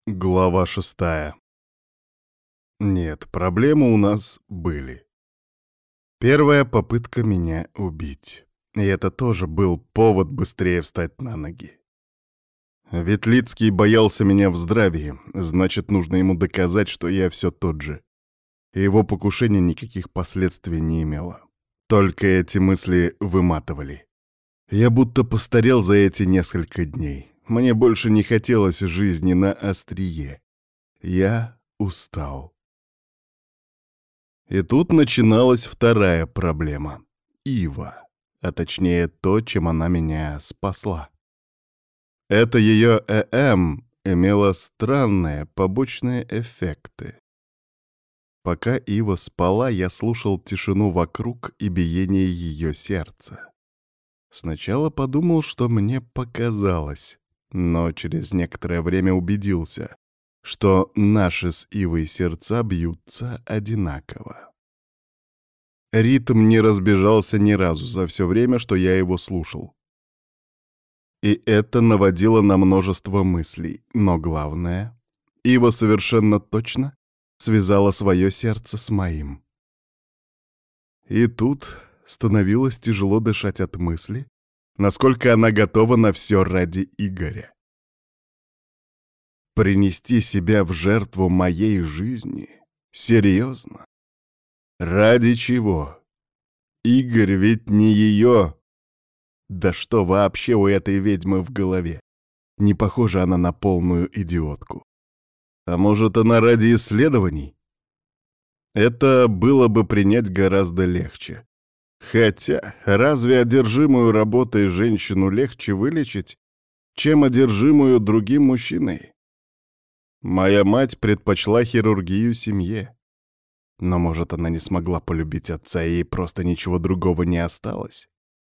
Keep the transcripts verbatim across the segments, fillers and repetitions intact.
Глава шестая. Нет, проблемы у нас были. Первая попытка меня убить. И это тоже был повод быстрее встать на ноги. Ветлицкий боялся меня в здравии, значит, нужно ему доказать, что я все тот же. И его покушение никаких последствий не имело. Только эти мысли выматывали. Я будто постарел за эти несколько дней. Мне больше не хотелось жизни на острие. Я устал. И тут начиналась вторая проблема. Ива. А точнее то, чем она меня спасла. Это ее ЭМ имело странные побочные эффекты. Пока Ива спала, я слушал тишину вокруг и биение ее сердца. Сначала подумал, что мне показалось, но через некоторое время убедился, что наши с Ивой сердца бьются одинаково. Ритм не разбежался ни разу за все время, что я его слушал. И это наводило на множество мыслей, но главное, Ива совершенно точно связала свое сердце с моим. И тут становилось тяжело дышать от мысли, насколько она готова на все ради Игоря. Принести себя в жертву моей жизни? Серьезно? Ради чего? Игорь ведь не ее. Да что вообще у этой ведьмы в голове? Не похожа она на полную идиотку. А может, она ради исследований? Это было бы принять гораздо легче. Хотя, разве одержимую работой женщину легче вылечить, чем одержимую другим мужчиной? Моя мать предпочла хирургию семье. Но, может, она не смогла полюбить отца, и ей просто ничего другого не осталось?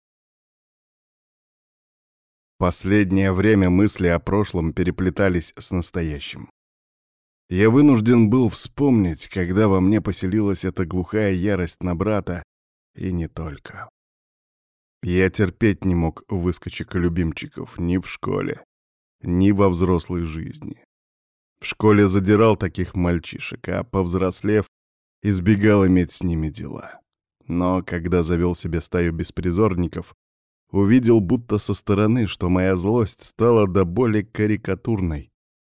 Последнее время мысли о прошлом переплетались с настоящим. Я вынужден был вспомнить, когда во мне поселилась эта глухая ярость на брата, и не только. Я терпеть не мог выскочек и любимчиков ни в школе, ни во взрослой жизни. В школе задирал таких мальчишек, а повзрослев, избегал иметь с ними дела. Но когда завел себе стаю беспризорников, увидел будто со стороны, что моя злость стала до боли карикатурной.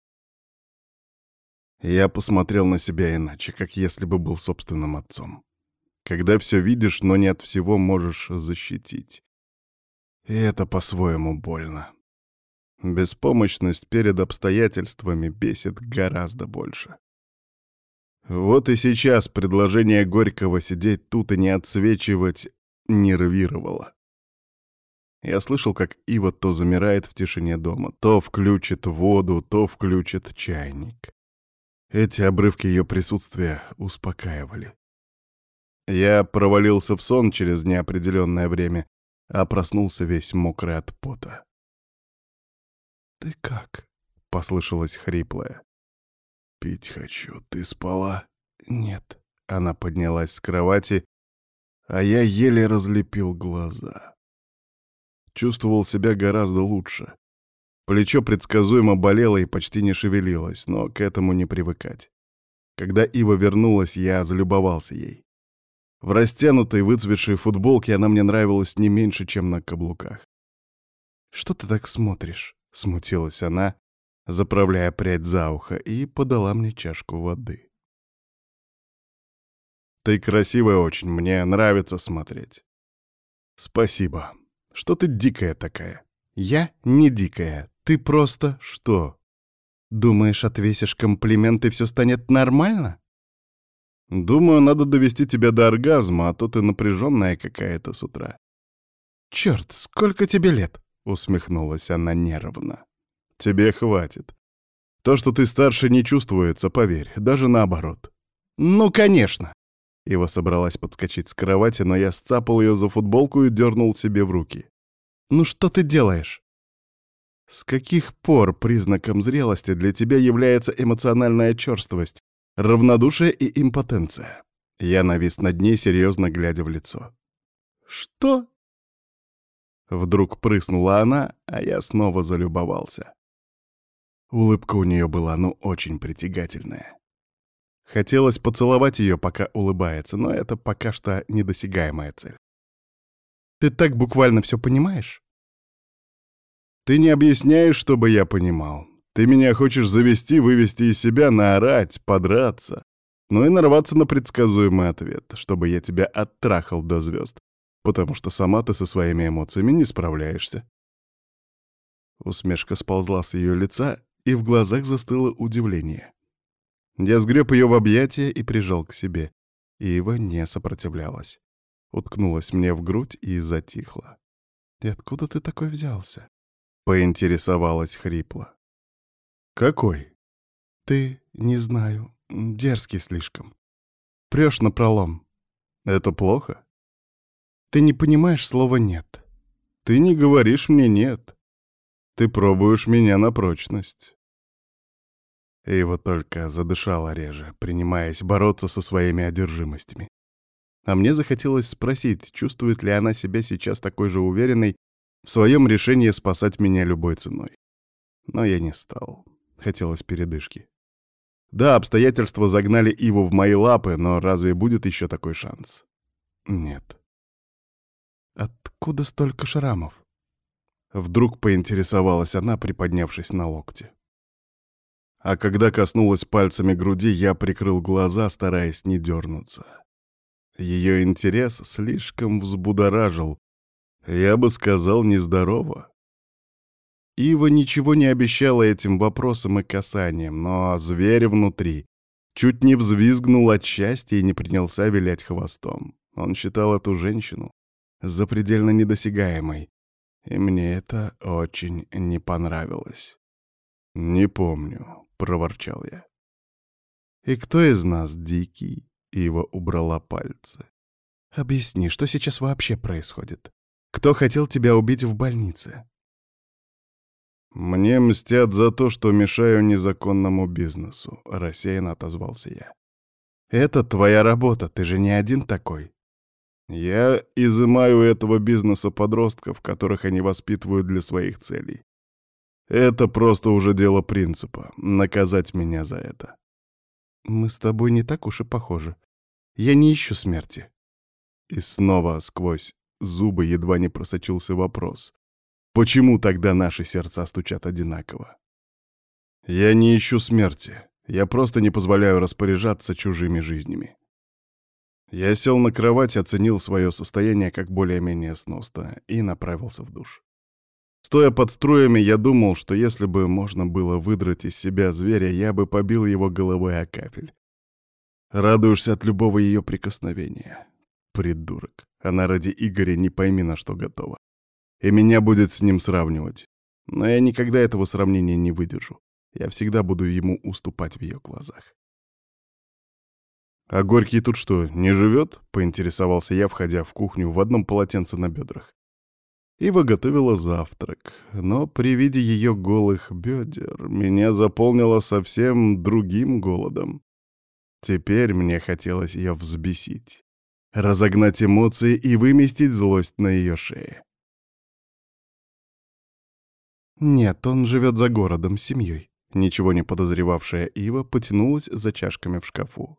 Я посмотрел на себя иначе, как если бы был собственным отцом. Когда все видишь, но не от всего можешь защитить. И это по-своему больно. Беспомощность перед обстоятельствами бесит гораздо больше. Вот и сейчас предложение Горького сидеть тут и не отсвечивать нервировало. Я слышал, как Ива то замирает в тишине дома, то включит воду, то включит чайник. Эти обрывки ее присутствия успокаивали. Я провалился в сон через неопределенное время, а проснулся весь мокрый от пота. «Ты как?» — послышалось хриплое. «Пить хочу. Ты спала?» «Нет». Она поднялась с кровати, а я еле разлепил глаза. Чувствовал себя гораздо лучше. Плечо предсказуемо болело и почти не шевелилось, но к этому не привыкать. Когда Ива вернулась, я залюбовался ей. В растянутой, выцветшей футболке она мне нравилась не меньше, чем на каблуках. «Что ты так смотришь?» — смутилась она, заправляя прядь за ухо, и подала мне чашку воды. «Ты красивая очень, мне нравится смотреть». «Спасибо. Что ты дикая такая?» «Я не дикая. Ты просто что? Думаешь, отвесишь комплимент и все станет нормально?» «Думаю, надо довести тебя до оргазма, а то ты напряженная какая-то с утра». «Черт, сколько тебе лет?» — усмехнулась она нервно. «Тебе хватит. То, что ты старше, не чувствуется, поверь, даже наоборот». «Ну, конечно!» Ива собралась подскочить с кровати, но я сцапал ее за футболку и дернул себе в руки. «Ну что ты делаешь?» «С каких пор признаком зрелости для тебя является эмоциональная черствость, равнодушие и импотенция?» Я навис над ней, серьезно глядя в лицо. «Что?» Вдруг прыснула она, а я снова залюбовался. Улыбка у нее была, ну, очень притягательная. Хотелось поцеловать ее, пока улыбается, но это пока что недосягаемая цель. «Ты так буквально все понимаешь?» «Ты не объясняешь, чтобы я понимал. Ты меня хочешь завести, вывести из себя, наорать, подраться, ну и нарваться на предсказуемый ответ, чтобы я тебя оттрахал до звезд, потому что сама ты со своими эмоциями не справляешься». Усмешка сползла с ее лица, и в глазах застыло удивление. Я сгреб ее в объятия и прижал к себе. Ива не сопротивлялась. Уткнулась мне в грудь и затихла. «И откуда ты такой взялся?» — поинтересовалась хрипло. «Какой?» «Ты, не знаю, дерзкий слишком. Прешь напролом». «Это плохо?» «Ты не понимаешь слова «нет». «Ты не говоришь мне «нет». Ты пробуешь меня на прочность». Ива только задышала реже, принимаясь бороться со своими одержимостями. А мне захотелось спросить, чувствует ли она себя сейчас такой же уверенной в своем решении спасать меня любой ценой. Но я не стал. Хотелось передышки. Да, обстоятельства загнали Иву в мои лапы, но разве будет еще такой шанс? Нет. «Откуда столько шрамов?» Вдруг поинтересовалась она, приподнявшись на локте. А когда коснулась пальцами груди, я прикрыл глаза, стараясь не дернуться. Ее интерес слишком взбудоражил. Я бы сказал, нездорово. Ива ничего не обещала этим вопросом и касанием, но зверь внутри чуть не взвизгнул от счастья и не принялся вилять хвостом. Он считал эту женщину запредельно недосягаемой, и мне это очень не понравилось. «Не помню», — проворчал я. «И кто из нас дикий?» — Ива убрала пальцы. «Объясни, что сейчас вообще происходит? Кто хотел тебя убить в больнице?» «Мне мстят за то, что мешаю незаконному бизнесу», — рассеянно отозвался я. «Это твоя работа, ты же не один такой». «Я изымаю у этого бизнеса подростков, которых они воспитывают для своих целей. Это просто уже дело принципа — наказать меня за это». «Мы с тобой не так уж и похожи. Я не ищу смерти». И снова сквозь зубы едва не просочился вопрос. Почему тогда наши сердца стучат одинаково? Я не ищу смерти. Я просто не позволяю распоряжаться чужими жизнями. Я сел на кровать, оценил свое состояние как более-менее сносное и направился в душ. Стоя под струями, я думал, что если бы можно было выдрать из себя зверя, я бы побил его головой о кафель. Радуешься от любого ее прикосновения. Придурок. Она ради Игоря не пойми на что готова. И меня будет с ним сравнивать. Но я никогда этого сравнения не выдержу. Я всегда буду ему уступать в ее глазах. «А Горький тут что, не живет?» — поинтересовался я, входя в кухню в одном полотенце на бедрах. Ива готовила завтрак, но при виде ее голых бедер меня заполнило совсем другим голодом. Теперь мне хотелось ее взбесить, разогнать эмоции и выместить злость на ее шее. «Нет, он живет за городом, с семьей». Ничего не подозревавшая Ива потянулась за чашками в шкафу.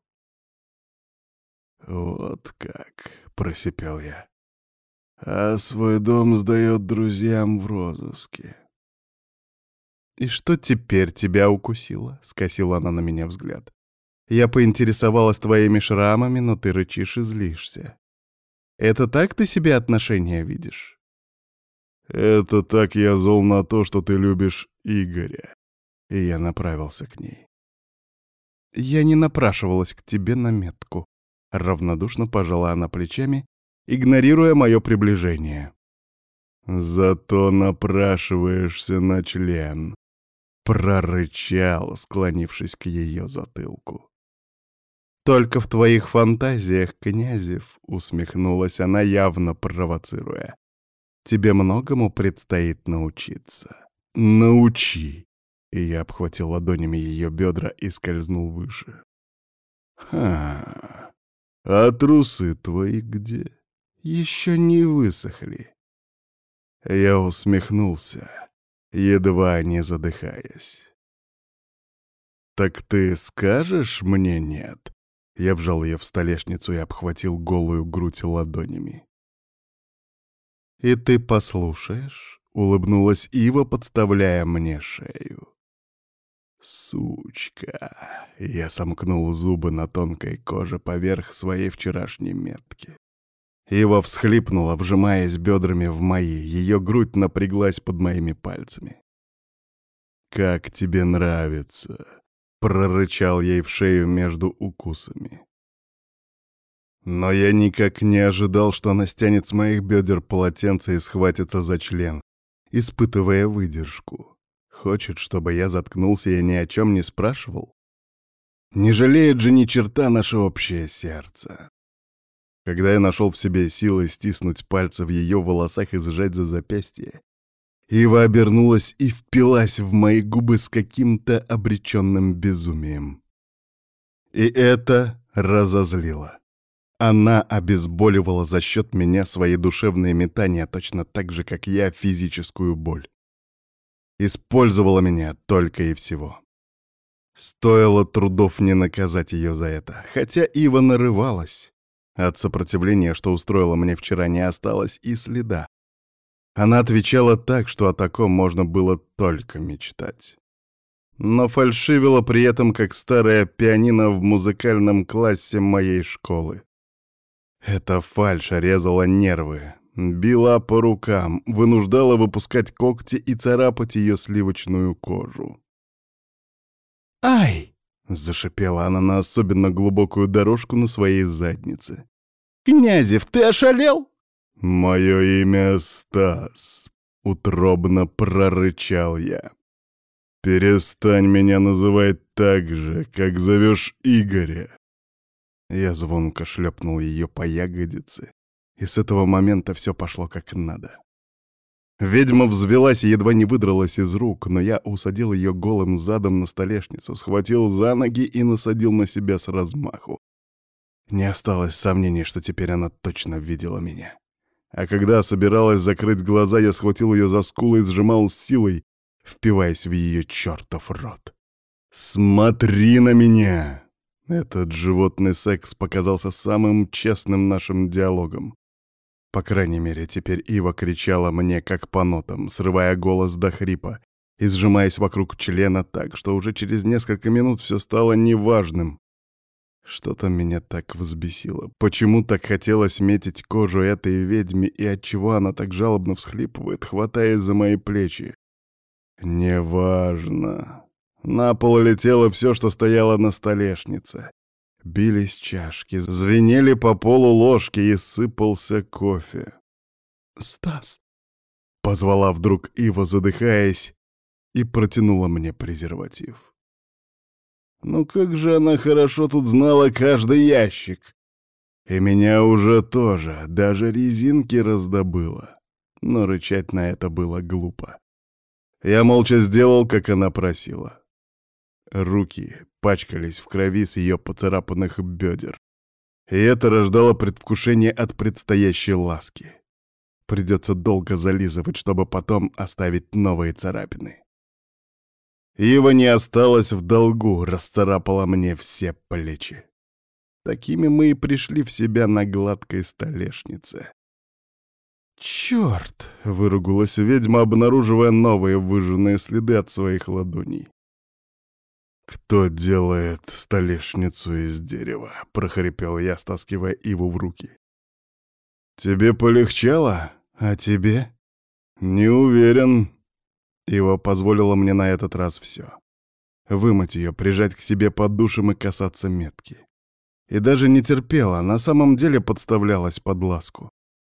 «Вот как», — просипел я. «А свой дом сдает друзьям в розыске». «И что теперь тебя укусило?» — скосила она на меня взгляд. «Я поинтересовалась твоими шрамами, но ты рычишь и злишься. Это так ты себе отношения видишь?» «Это так я зол на то, что ты любишь Игоря». И я направился к ней. «Я не напрашивалась к тебе на метку», — равнодушно пожала она плечами, игнорируя мое приближение. «Зато напрашиваешься на член», — прорычал, склонившись к ее затылку. «Только в твоих фантазиях, Князев», — усмехнулась она, явно провоцируя. «Тебе многому предстоит научиться». «Научи!» И я обхватил ладонями ее бедра и скользнул выше. «Ха! А трусы твои где? Еще не высохли?» Я усмехнулся, едва не задыхаясь. «Так ты скажешь мне нет?» Я вжал ее в столешницу и обхватил голую грудь ладонями. «И ты послушаешь?» — улыбнулась Ива, подставляя мне шею. «Сучка!» — я сомкнул зубы на тонкой коже поверх своей вчерашней метки. Ива всхлипнула, вжимаясь бедрами в мои, ее грудь напряглась под моими пальцами. «Как тебе нравится?» — прорычал ей в шею между укусами. Но я никак не ожидал, что она стянет с моих бедер полотенце и схватится за член, испытывая выдержку. Хочет, чтобы я заткнулся и ни о чем не спрашивал? Не жалеет же ни черта наше общее сердце. Когда я нашел в себе силы стиснуть пальцы в ее волосах и сжать за запястье, Ива обернулась и впилась в мои губы с каким-то обреченным безумием. И это разозлило. Она обезболивала за счет меня свои душевные метания точно так же, как я физическую боль. Использовала меня только и всего. Стоило трудов не наказать ее за это, хотя Ива нарывалась. От сопротивления, что устроила мне вчера, не осталось и следа. Она отвечала так, что о таком можно было только мечтать. Но фальшивила при этом, как старая пианино в музыкальном классе моей школы. Эта фальшь резала нервы, била по рукам, вынуждала выпускать когти и царапать ее сливочную кожу. «Ай!» — зашипела она на особенно глубокую дорожку на своей заднице. «Князев, ты ошалел?» «Мое имя Стас», — утробно прорычал я. «Перестань меня называть так же, как зовешь Игоря». Я звонко шлепнул ее по ягодице, и с этого момента все пошло как надо. Ведьма взвелась и едва не выдралась из рук, но я усадил ее голым задом на столешницу, схватил за ноги и насадил на себя с размаху. Не осталось сомнений, что теперь она точно видела меня. А когда собиралась закрыть глаза, я схватил ее за скулы и сжимал с силой, впиваясь в ее чертов рот. «Смотри на меня!» Этот животный секс показался самым честным нашим диалогом. По крайней мере, теперь Ива кричала мне как по нотам, срывая голос до хрипа и сжимаясь вокруг члена так, что уже через несколько минут все стало неважным. Что-то меня так взбесило. Почему так хотелось метить кожу этой ведьме и отчего она так жалобно всхлипывает, хватаясь за мои плечи? Неважно. На пол летело все, что стояло на столешнице. Бились чашки, звенели по полу ложки и сыпался кофе. «Стас!» — позвала вдруг Ива, задыхаясь, и протянула мне презерватив. Ну как же она хорошо тут знала каждый ящик. И меня уже тоже, даже резинки раздобыла. Но рычать на это было глупо. Я молча сделал, как она просила. Руки пачкались в крови с ее поцарапанных бедер. И это рождало предвкушение от предстоящей ласки. Придется долго зализывать, чтобы потом оставить новые царапины. Ива не осталась в долгу, расцарапала мне все плечи. Такими мы и пришли в себя на гладкой столешнице. «Чёрт!» — выругалась ведьма, обнаруживая новые выжженные следы от своих ладоней. «Кто делает столешницу из дерева?» — прохрипел я, стаскивая Иву в руки. «Тебе полегчало? А тебе?» «Не уверен». Ива позволила мне на этот раз все. Вымыть ее, прижать к себе под душем и касаться метки. И даже не терпела, на самом деле подставлялась под ласку.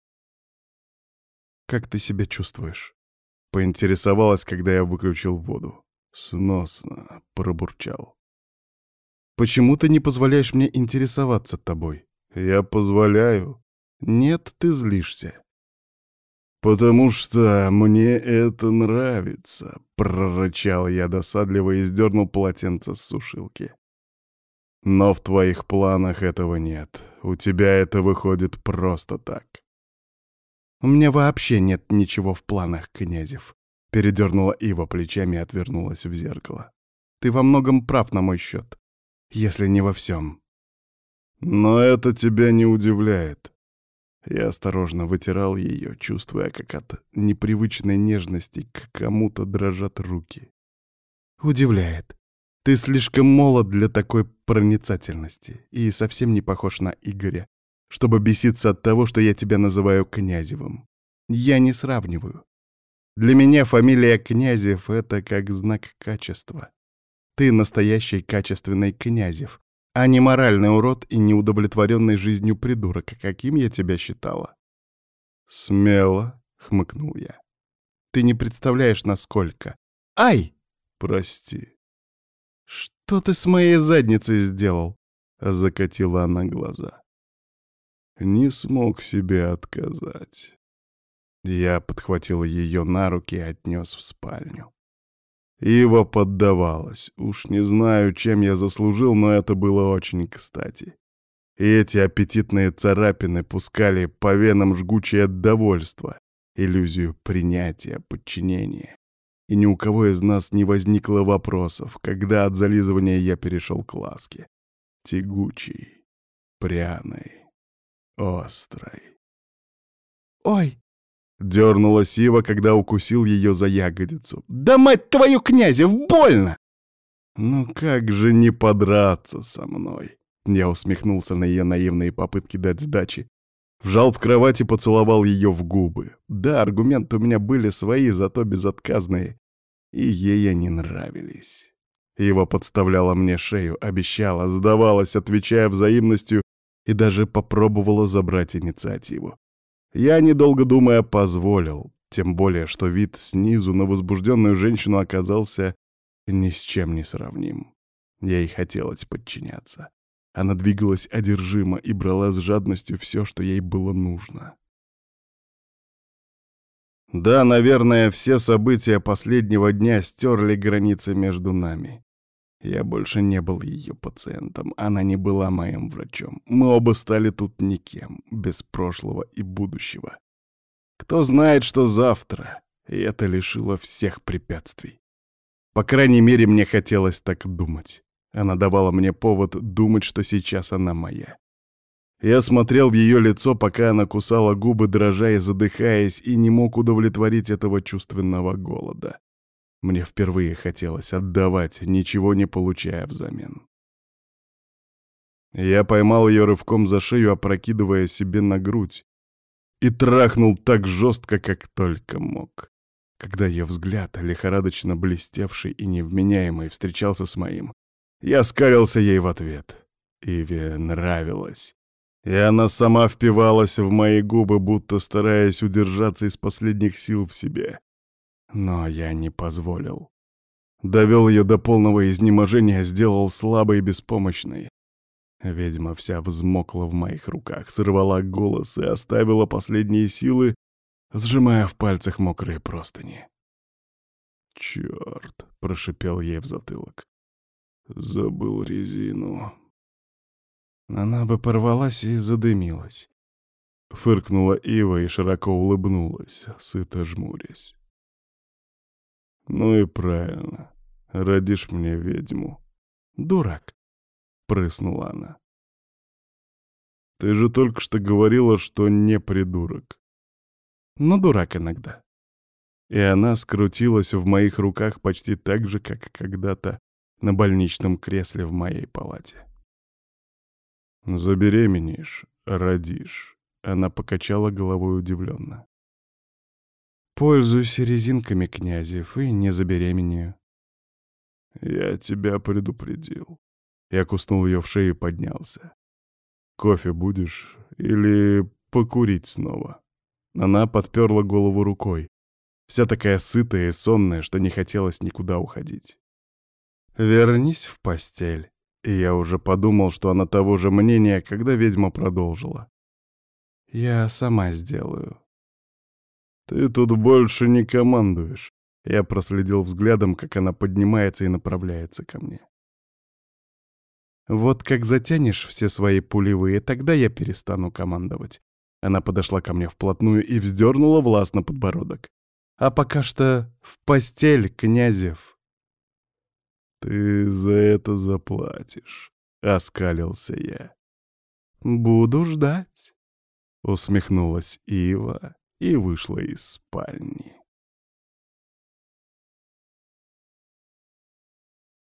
«Как ты себя чувствуешь?» — поинтересовалась, когда я выключил воду. «Сносно», — пробурчал. «Почему ты не позволяешь мне интересоваться тобой?» «Я позволяю». «Нет, ты злишься». «Потому что мне это нравится», — прорычал я досадливо и сдернул полотенце с сушилки. «Но в твоих планах этого нет. У тебя это выходит просто так». «У меня вообще нет ничего в планах, Князев», — передернула Ива плечами и отвернулась в зеркало. Ты во многом прав на мой счет, если не во всем. Но это тебя не удивляет. Я осторожно вытирал ее, чувствуя, как от непривычной нежности к кому-то дрожат руки. Удивляет. Ты слишком молод для такой проницательности и совсем не похож на Игоря, чтобы беситься от того, что я тебя называю Князевым. Я не сравниваю. Для меня фамилия Князев — это как знак качества. Ты настоящий качественный Князев, а не моральный урод и неудовлетворенный жизнью придурок, каким я тебя считала. «Смело», — хмыкнул я. «Ты не представляешь, насколько...» «Ай!» «Прости». «Что ты с моей задницей сделал?» — закатила она глаза. Не смог себе отказать. Я подхватил ее на руки и отнес в спальню. Ива поддавалась. Уж не знаю, чем я заслужил, но это было очень кстати. И эти аппетитные царапины пускали по венам жгучее довольство, иллюзию принятия, подчинения. И ни у кого из нас не возникло вопросов, когда от зализывания я перешел к ласке. Тягучей, пряной, острой. «Ой!» — дернулась Ива, когда укусил ее за ягодицу. «Да мать твою, Князев, больно!» «Ну как же не подраться со мной?» Я усмехнулся на ее наивные попытки дать сдачи. Вжал в кровать и поцеловал ее в губы. Да, аргументы у меня были свои, зато безотказные. И ей они нравились. Ива подставляла мне шею, обещала, сдавалась, отвечая взаимностью, и даже попробовала забрать инициативу. Я, недолго думая, позволил, тем более, что вид снизу на возбужденную женщину оказался ни с чем не сравним. Ей хотелось подчиняться. Она двигалась одержимо и брала с жадностью все, что ей было нужно. Да, наверное, все события последнего дня стерли границы между нами. Я больше не был ее пациентом, она не была моим врачом. Мы оба стали тут никем, без прошлого и будущего. Кто знает, что завтра, и это лишило всех препятствий. По крайней мере, мне хотелось так думать. Она давала мне повод думать, что сейчас она моя. Я смотрел в ее лицо, пока она кусала губы, дрожа и задыхаясь, и не мог удовлетворить этого чувственного голода. Мне впервые хотелось отдавать, ничего не получая взамен. Я поймал ее рывком за шею, опрокидывая себе на грудь, и трахнул так жестко, как только мог. Когда ее взгляд, лихорадочно блестевший и невменяемый, встречался с моим, я скалился ей в ответ. Иве нравилось. И она сама впивалась в мои губы, будто стараясь удержаться из последних сил в себе. Но я не позволил. Довел ее до полного изнеможения, сделал слабой и беспомощной. Ведьма вся взмокла в моих руках, сорвала голос и оставила последние силы, сжимая в пальцах мокрые простыни. «Чёрт!» — прошипел ей в затылок. «Забыл резину». Она бы порвалась и задымилась. Фыркнула Ива и широко улыбнулась, сыто жмурясь. «Ну и правильно. Родишь мне ведьму». «Дурак», — прыснула она. «Ты же только что говорила, что не придурок». «Ну, дурак иногда». И она скрутилась в моих руках почти так же, как когда-то на больничном кресле в моей палате. «Забеременеешь, родишь». Она покачала головой удивленно. «Пользуйся резинками, Князев, и не забеременею». «Я тебя предупредил». Я куснул ее в шею и поднялся. «Кофе будешь? Или покурить снова?» Она подперла голову рукой, вся такая сытая и сонная, что не хотелось никуда уходить. «Вернись в постель». И я уже подумал, что она того же мнения, когда ведьма продолжила. «Я сама сделаю». «Ты тут больше не командуешь». Я проследил взглядом, как она поднимается и направляется ко мне. «Вот как затянешь все свои пулевые, тогда я перестану командовать». Она подошла ко мне вплотную и вздернула властно подбородок. «А пока что в постель, Князев». «Ты за это заплатишь», — оскалился я. «Буду ждать», — усмехнулась Ива и вышла из спальни.